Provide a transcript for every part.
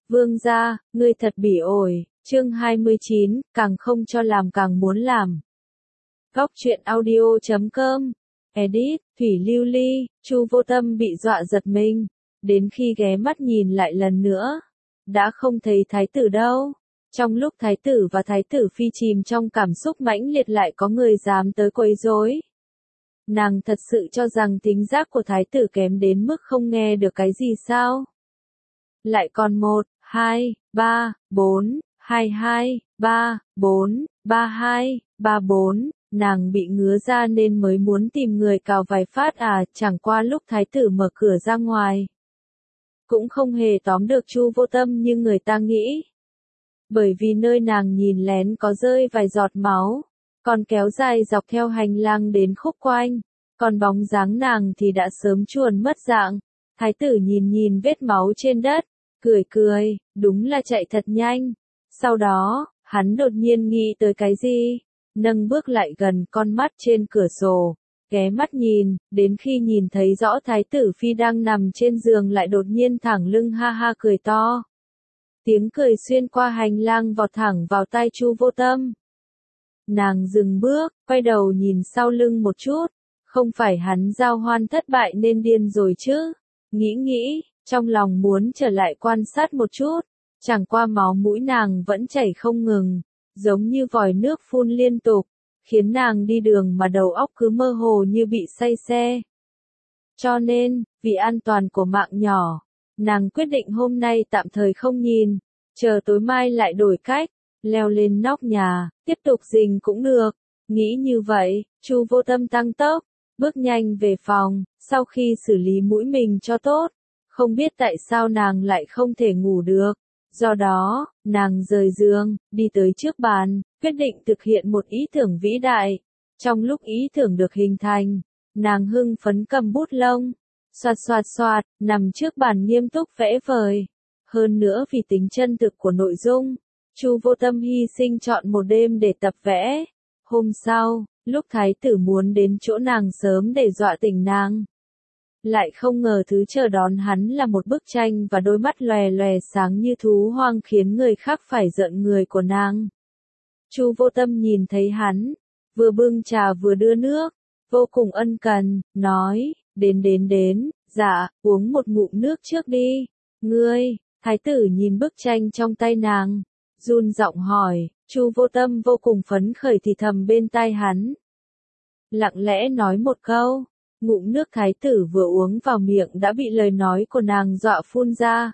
Vương gia, ngươi thật bỉ ổi, chương 29, càng không cho làm càng muốn làm. Góc truyện audio.com, edit, Thủy Lưu Ly, Chu Vô Tâm bị dọa giật mình, đến khi ghé mắt nhìn lại lần nữa, đã không thấy thái tử đâu. Trong lúc thái tử và thái tử phi chìm trong cảm xúc mãnh liệt lại có người dám tới quấy rối. Nàng thật sự cho rằng thính giác của thái tử kém đến mức không nghe được cái gì sao? Lại còn 1, 2, 3, 4, 22, 3, 4, 32, 34, nàng bị ngứa ra nên mới muốn tìm người cào vài phát à, chẳng qua lúc thái tử mở cửa ra ngoài. Cũng không hề tóm được Chu Vô Tâm như người ta nghĩ. Bởi vì nơi nàng nhìn lén có rơi vài giọt máu, còn kéo dài dọc theo hành lang đến khúc quanh, còn bóng dáng nàng thì đã sớm chuồn mất dạng. Thái tử nhìn vết máu trên đất, cười, đúng là chạy thật nhanh. Sau đó, hắn đột nhiên nghĩ tới cái gì, nâng bước lại gần con mắt trên cửa sổ, ghé mắt nhìn, đến khi nhìn thấy rõ thái tử phi đang nằm trên giường lại đột nhiên thẳng lưng ha ha cười to. Tiếng cười xuyên qua hành lang vọt thẳng vào tai Chu Vô Tâm. Nàng dừng bước, quay đầu nhìn sau lưng một chút, không phải hắn giao hoan thất bại nên điên rồi chứ. Nghĩ, trong lòng muốn trở lại quan sát một chút, chẳng qua máu mũi nàng vẫn chảy không ngừng, giống như vòi nước phun liên tục, khiến nàng đi đường mà đầu óc cứ mơ hồ như bị say xe. Cho nên, vì an toàn của mạng nhỏ, nàng quyết định hôm nay tạm thời không nhìn, chờ tối mai lại đổi cách, leo lên nóc nhà, tiếp tục rình cũng được. Nghĩ như vậy, Chu Vô Tâm tăng tốc, bước nhanh về phòng, sau khi xử lý mũi mình cho tốt, không biết tại sao nàng lại không thể ngủ được. Do đó, nàng rời giường, đi tới trước bàn, quyết định thực hiện một ý tưởng vĩ đại. Trong lúc ý tưởng được hình thành, nàng hưng phấn cầm bút lông, xoạt, nằm trước bàn nghiêm túc vẽ vời. Hơn nữa vì tính chân thực của nội dung, Chu Vô Tâm hy sinh chọn một đêm để tập vẽ. Hôm sau, lúc thái tử muốn đến chỗ nàng sớm để dọa tỉnh nàng, lại không ngờ thứ chờ đón hắn là một bức tranh và đôi mắt lòe sáng như thú hoang khiến người khác phải rợn người của nàng. Chu Vô Tâm nhìn thấy hắn, vừa bưng trà vừa đưa nước, vô cùng ân cần, nói, đến, dạ, uống một ngụm nước trước đi. Ngươi, thái tử nhìn bức tranh trong tay nàng, run giọng hỏi. Chu Vô Tâm vô cùng phấn khởi thì thầm bên tai hắn. Lặng lẽ nói một câu, ngụm nước thái tử vừa uống vào miệng đã bị lời nói của nàng dọa phun ra.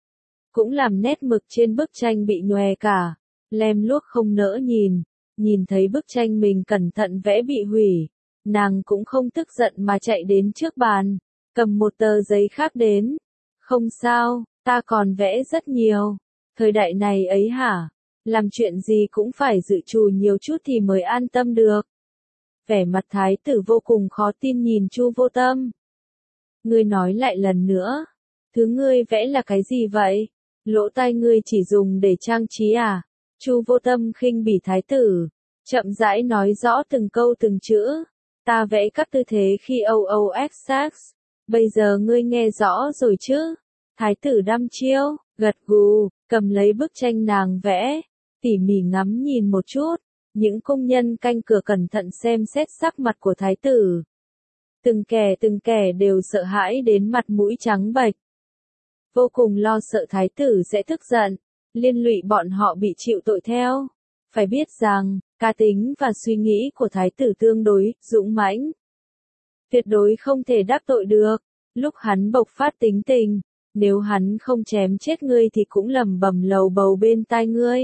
Cũng làm nét mực trên bức tranh bị nhòe cả, lem luốc không nỡ nhìn thấy bức tranh mình cẩn thận vẽ bị hủy, nàng cũng không tức giận mà chạy đến trước bàn, cầm một tờ giấy khác đến. Không sao, ta còn vẽ rất nhiều, thời đại này ấy hả? Làm chuyện gì cũng phải dự trù nhiều chút thì mới an tâm được. Vẻ mặt thái tử vô cùng khó tin nhìn Chu Vô Tâm. Ngươi nói lại lần nữa, thứ ngươi vẽ là cái gì vậy? Lỗ tai ngươi chỉ dùng để trang trí à? Chu Vô Tâm khinh bỉ thái tử, chậm rãi nói rõ từng câu từng chữ. Ta vẽ các tư thế khi OOXX, bây giờ ngươi nghe rõ rồi chứ? Thái tử đăm chiêu, gật gù, cầm lấy bức tranh nàng vẽ, tỉ mỉ ngắm nhìn một chút. Những công nhân canh cửa cẩn thận xem xét sắc mặt của thái tử. Từng kẻ đều sợ hãi đến mặt mũi trắng bệch. Vô cùng lo sợ thái tử sẽ tức giận, liên lụy bọn họ bị chịu tội theo. Phải biết rằng, cá tính và suy nghĩ của thái tử tương đối dũng mãnh, tuyệt đối không thể đắc tội được. Lúc hắn bộc phát tính tình, nếu hắn không chém chết ngươi thì cũng lẩm bẩm lầu bầu bên tai ngươi,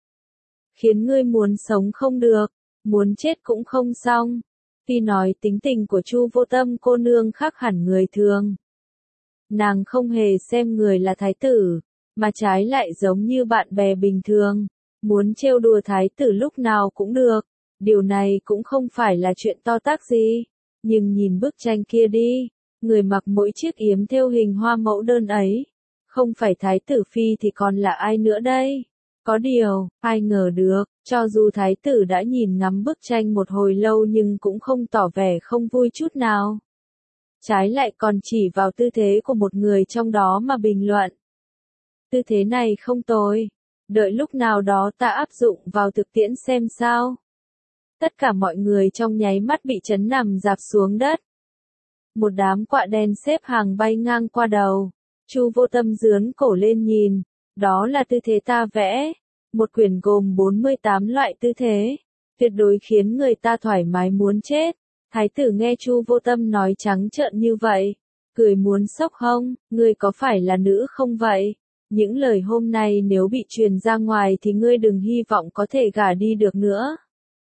khiến ngươi muốn sống không được, muốn chết cũng không xong. Tuy nói tính tình của Chu Vô Tâm cô nương khác hẳn người thường, nàng không hề xem người là thái tử, mà trái lại giống như bạn bè bình thường, muốn trêu đùa thái tử lúc nào cũng được. Điều này cũng không phải là chuyện to tát gì, nhưng nhìn bức tranh kia đi, người mặc mỗi chiếc yếm thêu hình hoa mẫu đơn ấy, không phải thái tử phi thì còn là ai nữa đây? Có điều, ai ngờ được, cho dù thái tử đã nhìn ngắm bức tranh một hồi lâu nhưng cũng không tỏ vẻ không vui chút nào. Trái lại còn chỉ vào tư thế của một người trong đó mà bình luận. tư thế này không tồi. Đợi lúc nào đó ta áp dụng vào thực tiễn xem sao. Tất cả mọi người trong nháy mắt bị chấn nằm rạp xuống đất. Một đám quạ đen xếp hàng bay ngang qua đầu. Chu Vô Tâm giương cổ lên nhìn, đó là tư thế ta vẽ, một quyển gồm 48 loại tư thế, tuyệt đối khiến người ta thoải mái muốn chết. Thái tử nghe Chu Vô Tâm nói trắng trợn như vậy, cười muốn sốc hông, ngươi có phải là nữ không vậy? Những lời hôm nay nếu bị truyền ra ngoài thì ngươi đừng hy vọng có thể gả đi được nữa.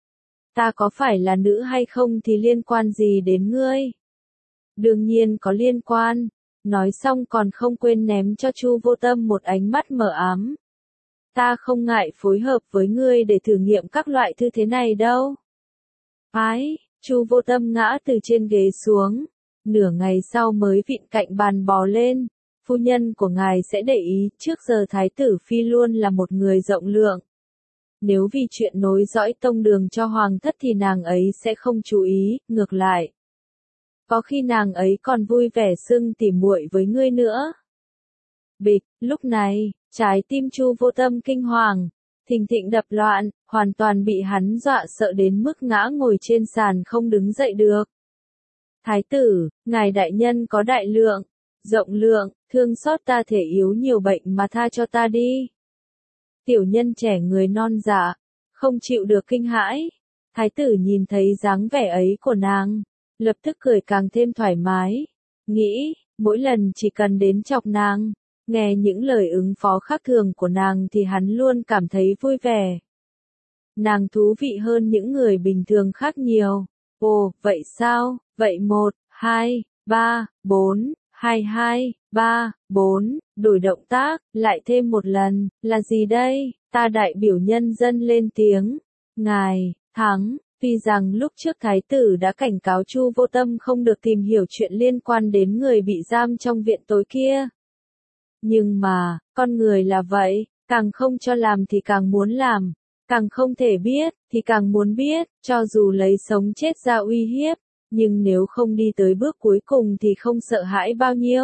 Ta có phải là nữ hay không thì liên quan gì đến ngươi? Đương nhiên có liên quan. Nói xong còn không quên ném cho Chu Vô Tâm một ánh mắt mờ ám. Ta không ngại phối hợp với ngươi để thử nghiệm các loại tư thế này đâu. Ái, Chu Vô Tâm ngã từ trên ghế xuống. Nửa ngày sau mới vịn cạnh bàn bò lên. Phu nhân của ngài sẽ để ý, trước giờ Thái tử Phi luôn là một người rộng lượng. Nếu vì chuyện nối dõi tông đường cho hoàng thất thì nàng ấy sẽ không chú ý, ngược lại. Có khi nàng ấy còn vui vẻ xưng tỉ muội với ngươi nữa. Bịch, lúc này, trái tim Chu Vô Tâm kinh hoàng, thình thịch đập loạn, hoàn toàn bị hắn dọa sợ đến mức ngã ngồi trên sàn không đứng dậy được. Thái tử, ngài đại nhân có đại lượng, rộng lượng, thương xót ta thể yếu nhiều bệnh mà tha cho ta đi. Tiểu nhân trẻ người non dạ, không chịu được kinh hãi. Thái tử nhìn thấy dáng vẻ ấy của nàng, lập tức cười càng thêm thoải mái. Nghĩ, mỗi lần chỉ cần đến chọc nàng, nghe những lời ứng phó khác thường của nàng thì hắn luôn cảm thấy vui vẻ. Nàng thú vị hơn những người bình thường khác nhiều. Ồ, vậy sao? Vậy 1, 2, 3, 4, 2, 2, 3, 4, đổi động tác, lại thêm một lần, là gì đây? Ta đại biểu nhân dân lên tiếng. Ngài, thắng. Tuy rằng lúc trước Thái tử đã cảnh cáo Chu Vô Tâm không được tìm hiểu chuyện liên quan đến người bị giam trong viện tối kia. Nhưng mà, con người là vậy, càng không cho làm thì càng muốn làm, càng không thể biết, thì càng muốn biết, cho dù lấy sống chết ra uy hiếp, nhưng nếu không đi tới bước cuối cùng thì không sợ hãi bao nhiêu.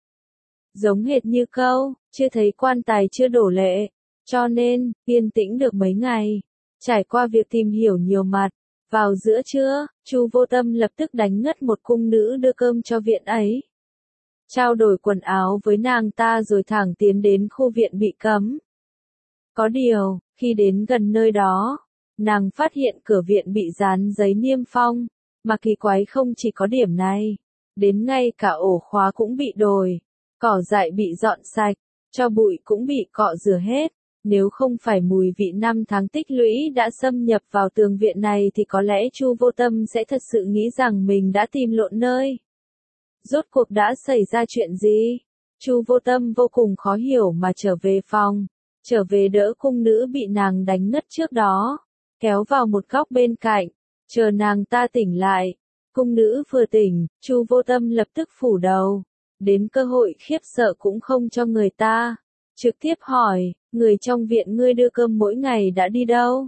Giống hệt như câu, chưa thấy quan tài chưa đổ lệ, cho nên, yên tĩnh được mấy ngày, trải qua việc tìm hiểu nhiều mặt. Vào giữa trưa, Chu Vô Tâm lập tức đánh ngất một cung nữ đưa cơm cho viện ấy. Trao đổi quần áo với nàng ta rồi thẳng tiến đến khu viện bị cấm. Có điều, khi đến gần nơi đó, nàng phát hiện cửa viện bị dán giấy niêm phong, mà kỳ quái không chỉ có điểm này, đến ngay cả ổ khóa cũng bị đổi, cỏ dại bị dọn sạch, cho bụi cũng bị cọ rửa hết. Nếu không phải mùi vị năm tháng tích lũy đã xâm nhập vào tường viện này thì có lẽ Chu Vô Tâm sẽ thật sự nghĩ rằng mình đã tìm lộn nơi. Rốt cuộc đã xảy ra chuyện gì? Chu Vô Tâm vô cùng khó hiểu mà trở về phòng, trở về đỡ cung nữ bị nàng đánh ngất trước đó, kéo vào một góc bên cạnh, chờ nàng ta tỉnh lại. Cung nữ vừa tỉnh, Chu Vô Tâm lập tức phủ đầu, đến cơ hội khiếp sợ cũng không cho người ta. Trực tiếp hỏi, người trong viện ngươi đưa cơm mỗi ngày đã đi đâu?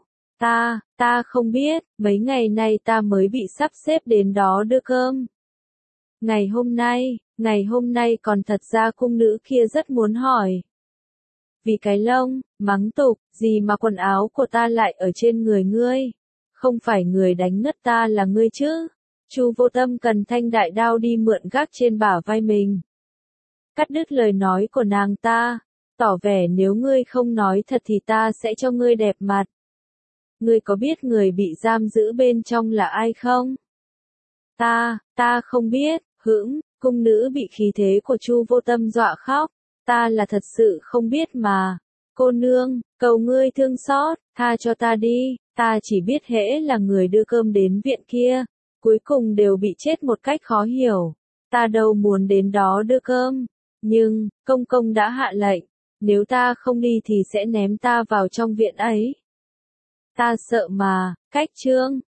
Ta không biết, mấy ngày nay ta mới bị sắp xếp đến đó đưa cơm. Ngày hôm nay còn thật ra cung nữ kia rất muốn hỏi. Vì cái lông, mắng tục, gì mà quần áo của ta lại ở trên người ngươi? Không phải người đánh ngất ta là ngươi chứ? Chu Vô Tâm cần thanh đại đao đi mượn gác trên bả vai mình. Cắt đứt lời nói của nàng ta. Tỏ vẻ nếu ngươi không nói thật thì ta sẽ cho ngươi đẹp mặt. Ngươi có biết người bị giam giữ bên trong là ai không? Ta không biết, cung nữ bị khí thế của Chu Vô Tâm dọa khóc. Ta là thật sự không biết mà. Cô nương, cầu ngươi thương xót, tha cho ta đi, ta chỉ biết hễ là người đưa cơm đến viện kia, cuối cùng đều bị chết một cách khó hiểu. Ta đâu muốn đến đó đưa cơm, nhưng, công công đã hạ lệnh. Nếu ta không đi thì sẽ ném ta vào trong viện ấy. Ta sợ mà, cách trương,